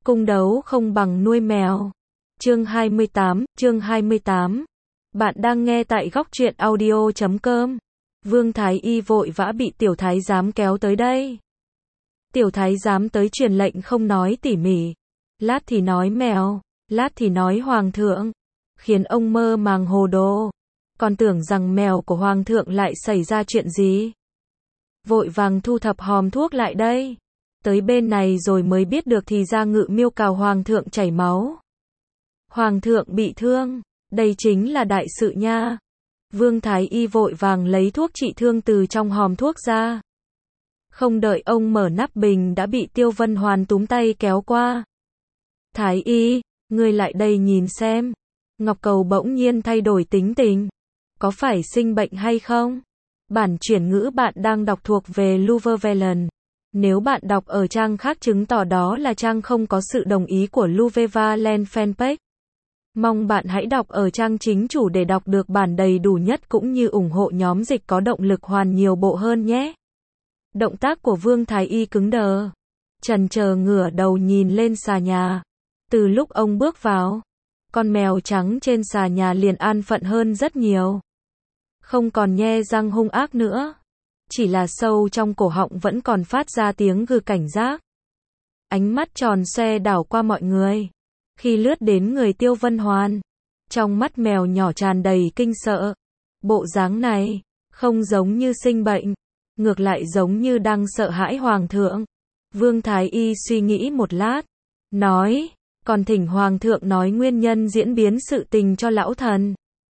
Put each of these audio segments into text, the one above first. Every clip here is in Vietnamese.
Cung đấu không bằng nuôi mèo. Chương 28. Bạn đang nghe tại góc truyện audio.com. Vương Thái Y vội vã bị tiểu thái giám kéo tới đây. Tiểu thái giám tới truyền lệnh không nói tỉ mỉ. Lát thì nói mèo, lát thì nói hoàng thượng. Khiến ông mơ màng hồ đồ. Còn tưởng rằng mèo của hoàng thượng lại xảy ra chuyện gì. Vội vàng thu thập hòm thuốc lại đây. Tới bên này rồi mới biết được thì ra Ngự Miêu cào hoàng thượng chảy máu. Hoàng thượng bị thương, đây chính là đại sự nha. Vương Thái Y vội vàng lấy thuốc trị thương từ trong hòm thuốc ra. Không đợi ông mở nắp bình đã bị Tiêu Vân Hoàn túm tay kéo qua. Thái Y, ngươi lại đây nhìn xem. Ngọc Cầu bỗng nhiên thay đổi tính tình. Có phải sinh bệnh hay không? Bản chuyển ngữ bạn đang đọc thuộc về Luvervelen. Nếu bạn đọc ở trang khác chứng tỏ đó là trang không có sự đồng ý của Luvervelen fanpage. Mong bạn hãy đọc ở trang chính chủ để đọc được bản đầy đủ nhất cũng như ủng hộ nhóm dịch có động lực hoàn nhiều bộ hơn nhé. Động tác của Vương Thái Y cứng đờ. Chần chờ ngửa đầu nhìn lên xà nhà. Từ lúc ông bước vào, con mèo trắng trên xà nhà liền an phận hơn rất nhiều. Không còn nhe răng hung ác nữa. Chỉ là sâu trong cổ họng vẫn còn phát ra tiếng gừ cảnh giác. Ánh mắt tròn xoe đảo qua mọi người. Khi lướt đến người Tiêu Vân Hoàn, trong mắt mèo nhỏ tràn đầy kinh sợ. Bộ dáng này, không giống như sinh bệnh, ngược lại giống như đang sợ hãi hoàng thượng. Vương Thái Y suy nghĩ một lát, nói, còn thỉnh hoàng thượng nói nguyên nhân diễn biến sự tình cho lão thần.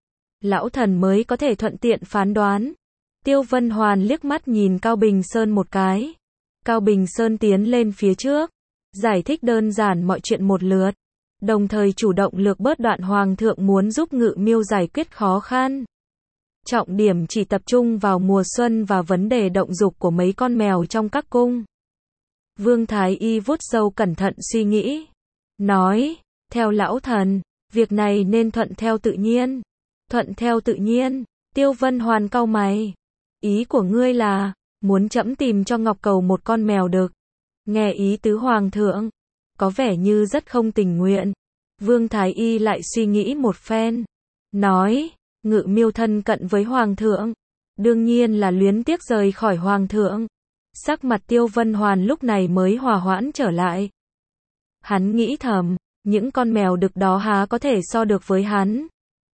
Lão thần mới có thể thuận tiện phán đoán. Tiêu Vân Hoàn liếc mắt nhìn Cao Bình Sơn một cái. Cao Bình Sơn tiến lên phía trước, giải thích đơn giản mọi chuyện một lượt, đồng thời chủ động lược bớt đoạn hoàng thượng muốn giúp Ngự Miêu giải quyết khó khăn. Trọng điểm chỉ tập trung vào mùa xuân và vấn đề động dục của mấy con mèo trong các cung. Vương Thái Y vuốt râu cẩn thận suy nghĩ, nói, theo lão thần, việc này nên thuận theo tự nhiên. Thuận theo tự nhiên, Tiêu Vân Hoàn cau mày. Ý của ngươi là, muốn trẫm tìm cho Ngọc Cầu một con mèo đực. Nghe ý tứ hoàng thượng, có vẻ như rất không tình nguyện. Vương Thái Y lại suy nghĩ một phen. Nói, Ngự Miêu thân cận với hoàng thượng. Đương nhiên là luyến tiếc rời khỏi hoàng thượng. Sắc mặt Tiêu Vân Hoàn lúc này mới hòa hoãn trở lại. Hắn nghĩ thầm, những con mèo đực đó há có thể so được với hắn.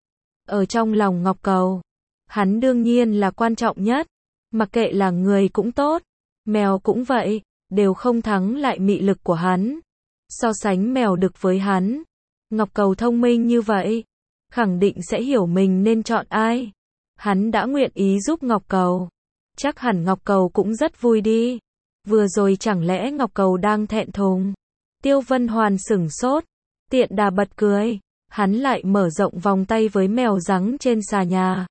Ở trong lòng Ngọc Cầu, hắn đương nhiên là quan trọng nhất. Mặc kệ là người cũng tốt, mèo cũng vậy, đều không thắng lại mị lực của hắn. So sánh mèo đực với hắn, Ngọc Cầu thông minh như vậy, khẳng định sẽ hiểu mình nên chọn ai. Hắn đã nguyện ý giúp Ngọc Cầu. Chắc hẳn Ngọc Cầu cũng rất vui đi. Vừa rồi chẳng lẽ Ngọc Cầu đang thẹn thùng? Tiêu Vân Hoàn sửng sốt, tiện đà bật cười. Hắn lại mở rộng vòng tay với mèo rắn trên xà nhà.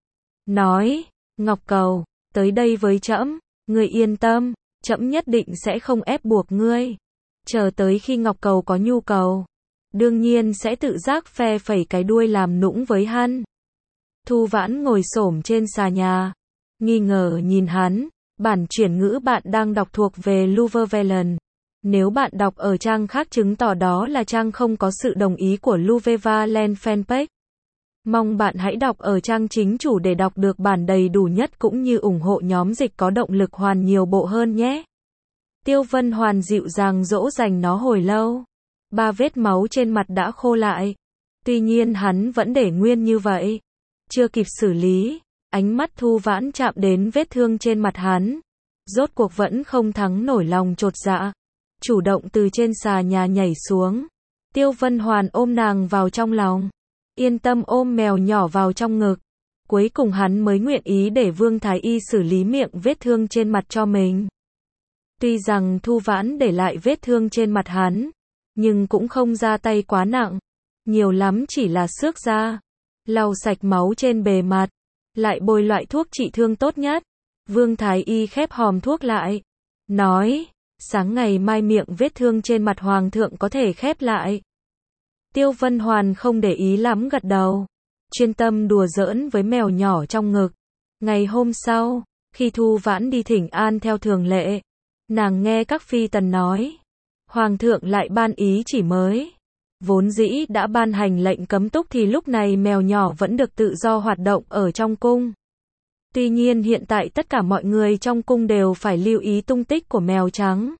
Nói, Ngọc Cầu, tới đây với trẫm, ngươi yên tâm, trẫm nhất định sẽ không ép buộc ngươi. Chờ tới khi Ngọc Cầu có nhu cầu, đương nhiên sẽ tự giác phe phẩy cái đuôi làm nũng với hắn. Thu Vãn ngồi xổm trên xà nhà, nghi ngờ nhìn hắn. Bản chuyển ngữ bạn đang đọc thuộc về Luvervelen. Nếu bạn đọc ở trang khác chứng tỏ đó là trang không có sự đồng ý của Luvervelen fanpage. Mong bạn hãy đọc ở trang chính chủ để đọc được bản đầy đủ nhất cũng như ủng hộ nhóm dịch có động lực hoàn nhiều bộ hơn nhé. Tiêu Vân Hoàn dịu dàng dỗ dành nó hồi lâu. 3 vết máu trên mặt đã khô lại. Tuy nhiên hắn vẫn để nguyên như vậy. Chưa kịp xử lý, ánh mắt Thu Vãn chạm đến vết thương trên mặt hắn. Rốt cuộc vẫn không thắng nổi lòng chột dạ. Chủ động từ trên xà nhà nhảy xuống. Tiêu Vân Hoàn ôm nàng vào trong lòng. Yên tâm ôm mèo nhỏ vào trong ngực. Cuối cùng hắn mới nguyện ý để Vương Thái Y xử lý miệng vết thương trên mặt cho mình. Tuy rằng Thu Vãn để lại vết thương trên mặt hắn, nhưng cũng không ra tay quá nặng. Nhiều lắm chỉ là xước da. Lau sạch máu trên bề mặt. Lại bôi loại thuốc trị thương tốt nhất. Vương Thái Y khép hòm thuốc lại. Nói, sáng ngày mai miệng vết thương trên mặt hoàng thượng có thể khép lại. Tiêu Vân Hoàn không để ý lắm gật đầu. Chuyên tâm đùa giỡn với mèo nhỏ trong ngực. Ngày hôm sau, khi Thu Vãn đi thỉnh an theo thường lệ, nàng nghe các phi tần nói. Hoàng thượng lại ban ý chỉ mới. Vốn dĩ đã ban hành lệnh cấm túc thì lúc này mèo nhỏ vẫn được tự do hoạt động ở trong cung. Tuy nhiên hiện tại tất cả mọi người trong cung đều phải lưu ý tung tích của mèo trắng.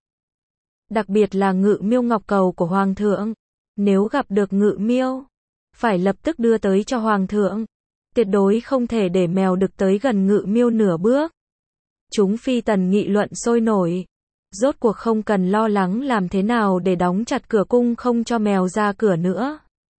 Đặc biệt là ngự miêu ngọc cầu của Hoàng thượng. Nếu gặp được ngự miêu, phải lập tức đưa tới cho Hoàng thượng. Tuyệt đối không thể để mèo đực tới gần ngự miêu nửa bước. Chúng phi tần nghị luận sôi nổi. Rốt cuộc không cần lo lắng làm thế nào để đóng chặt cửa cung không cho mèo ra cửa nữa.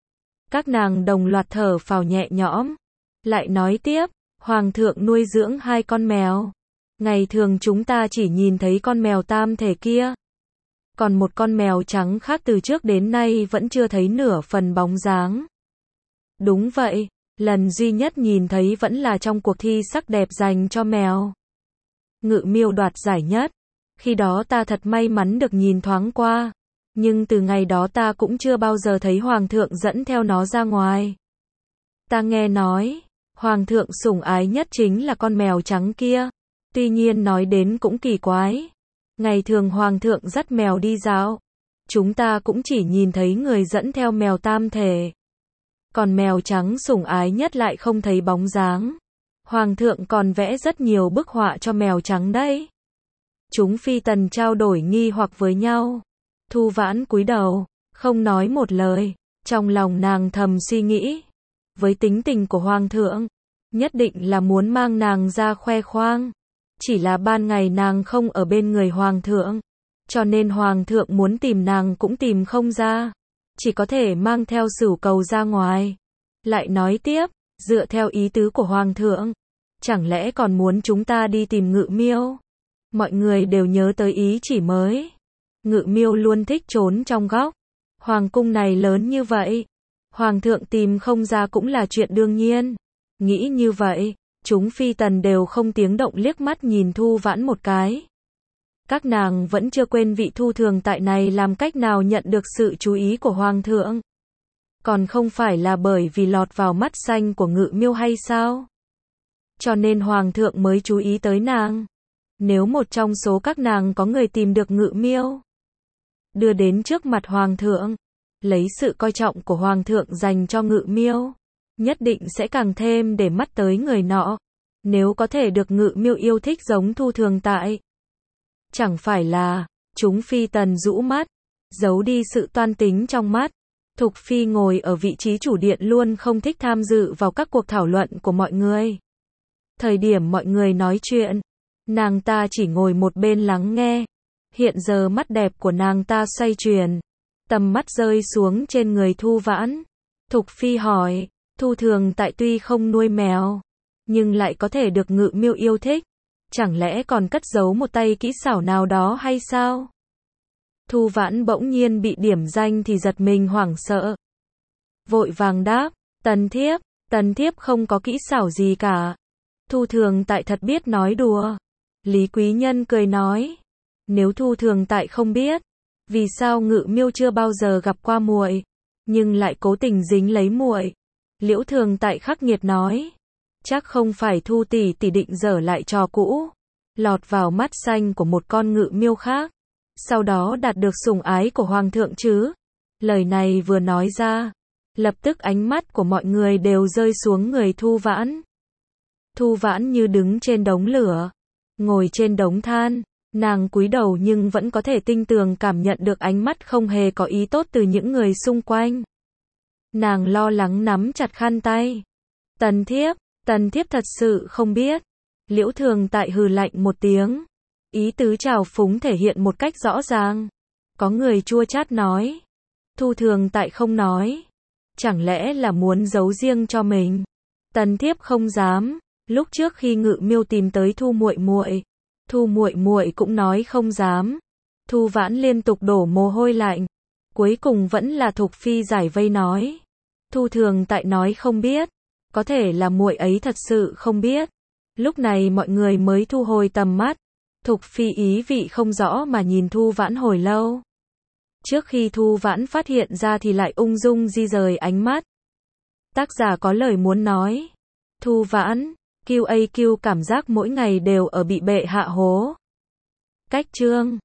Các nàng đồng loạt thở phào nhẹ nhõm. Lại nói tiếp, Hoàng thượng nuôi dưỡng 2 con mèo. Ngày thường chúng ta chỉ nhìn thấy con mèo tam thể kia. Còn một con mèo trắng khác từ trước đến nay vẫn chưa thấy nửa phần bóng dáng. Đúng vậy, lần duy nhất nhìn thấy vẫn là trong cuộc thi sắc đẹp dành cho mèo. Ngự miêu đoạt giải nhất. Khi đó ta thật may mắn được nhìn thoáng qua. Nhưng từ ngày đó ta cũng chưa bao giờ thấy Hoàng thượng dẫn theo nó ra ngoài. Ta nghe nói, Hoàng thượng sủng ái nhất chính là con mèo trắng kia. Tuy nhiên nói đến cũng kỳ quái. Ngày thường Hoàng thượng dắt mèo đi dạo. Chúng ta cũng chỉ nhìn thấy người dẫn theo mèo tam thể. Còn mèo trắng sủng ái nhất lại không thấy bóng dáng. Hoàng thượng còn vẽ rất nhiều bức họa cho mèo trắng đấy. Chúng phi tần trao đổi nghi hoặc với nhau. Thu Vãn cúi đầu, không nói một lời. Trong lòng nàng thầm suy nghĩ. Với tính tình của Hoàng thượng, nhất định là muốn mang nàng ra khoe khoang. Chỉ là ban ngày nàng không ở bên người Hoàng thượng. Cho nên Hoàng thượng muốn tìm nàng cũng tìm không ra. Chỉ có thể mang theo sửu cầu ra ngoài. Lại nói tiếp, dựa theo ý tứ của Hoàng thượng. Chẳng lẽ còn muốn chúng ta đi tìm ngự miêu? Mọi người đều nhớ tới ý chỉ mới. Ngự miêu luôn thích trốn trong góc. Hoàng cung này lớn như vậy. Hoàng thượng tìm không ra cũng là chuyện đương nhiên. Nghĩ như vậy, chúng phi tần đều không tiếng động liếc mắt nhìn Thu Vãn một cái. Các nàng vẫn chưa quên vị Thu Thường tại này làm cách nào nhận được sự chú ý của Hoàng thượng. Còn không phải là bởi vì lọt vào mắt xanh của ngự miêu hay sao? Cho nên Hoàng thượng mới chú ý tới nàng. Nếu một trong số các nàng có người tìm được ngự miêu, đưa đến trước mặt Hoàng thượng, lấy sự coi trọng của Hoàng thượng dành cho ngự miêu, nhất định sẽ càng thêm để mắt tới người nọ. Nếu có thể được ngự miêu yêu thích giống Thu Thường tại, chẳng phải là, chúng phi tần rũ mắt, giấu đi sự toan tính trong mắt. Thục phi ngồi ở vị trí chủ điện luôn không thích tham dự vào các cuộc thảo luận của mọi người. Thời điểm mọi người nói chuyện, nàng ta chỉ ngồi một bên lắng nghe. Hiện giờ mắt đẹp của nàng ta xoay chuyển, tầm mắt rơi xuống trên người Thu Vãn. Thục phi hỏi, Thu Thường tại tuy không nuôi mèo, nhưng lại có thể được ngự miêu yêu thích. Chẳng lẽ còn cất giấu một tay kỹ xảo nào đó hay sao? Thu Vãn bỗng nhiên bị điểm danh thì giật mình hoảng sợ. Vội vàng đáp, tần thiếp không có kỹ xảo gì cả. Thu Thường tại thật biết nói đùa. Lý Quý Nhân cười nói, nếu Thu Thường tại không biết, vì sao ngự miêu chưa bao giờ gặp qua muội, nhưng lại cố tình dính lấy muội? Liễu Thường tại khắc nghiệt nói, chắc không phải Thu tỷ tỷ định dở lại trò cũ, lọt vào mắt xanh của một con ngự miêu khác, sau đó đạt được sủng ái của Hoàng thượng chứ? Lời này vừa nói ra, lập tức ánh mắt của mọi người đều rơi xuống người Thu Vãn. Thu Vãn như đứng trên đống lửa, ngồi trên đống than, nàng cúi đầu nhưng vẫn có thể tinh tường cảm nhận được ánh mắt không hề có ý tốt từ những người xung quanh. Nàng lo lắng nắm chặt khăn tay. Tần thiếp thật sự không biết. Liễu Thường tại hừ lạnh một tiếng. Ý tứ trào phúng thể hiện một cách rõ ràng. Có người chua chát nói. Thu Thường tại không nói. Chẳng lẽ là muốn giấu riêng cho mình? Tần thiếp không dám. Lúc trước khi ngự miêu tìm tới Thu muội muội cũng nói không dám. Thu Vãn liên tục đổ mồ hôi lạnh. Cuối cùng vẫn là Thục phi giải vây nói. Thu Thường tại nói không biết. Có thể là muội ấy thật sự không biết. Lúc này mọi người mới thu hồi tầm mắt. Thục phi ý vị không rõ mà nhìn Thu Vãn hồi lâu. Trước khi Thu Vãn phát hiện ra thì lại ung dung di rời ánh mắt. Tác giả có lời muốn nói. Thu Vãn, QAQ cảm giác mỗi ngày đều ở bị bệ hạ hố. Cách chương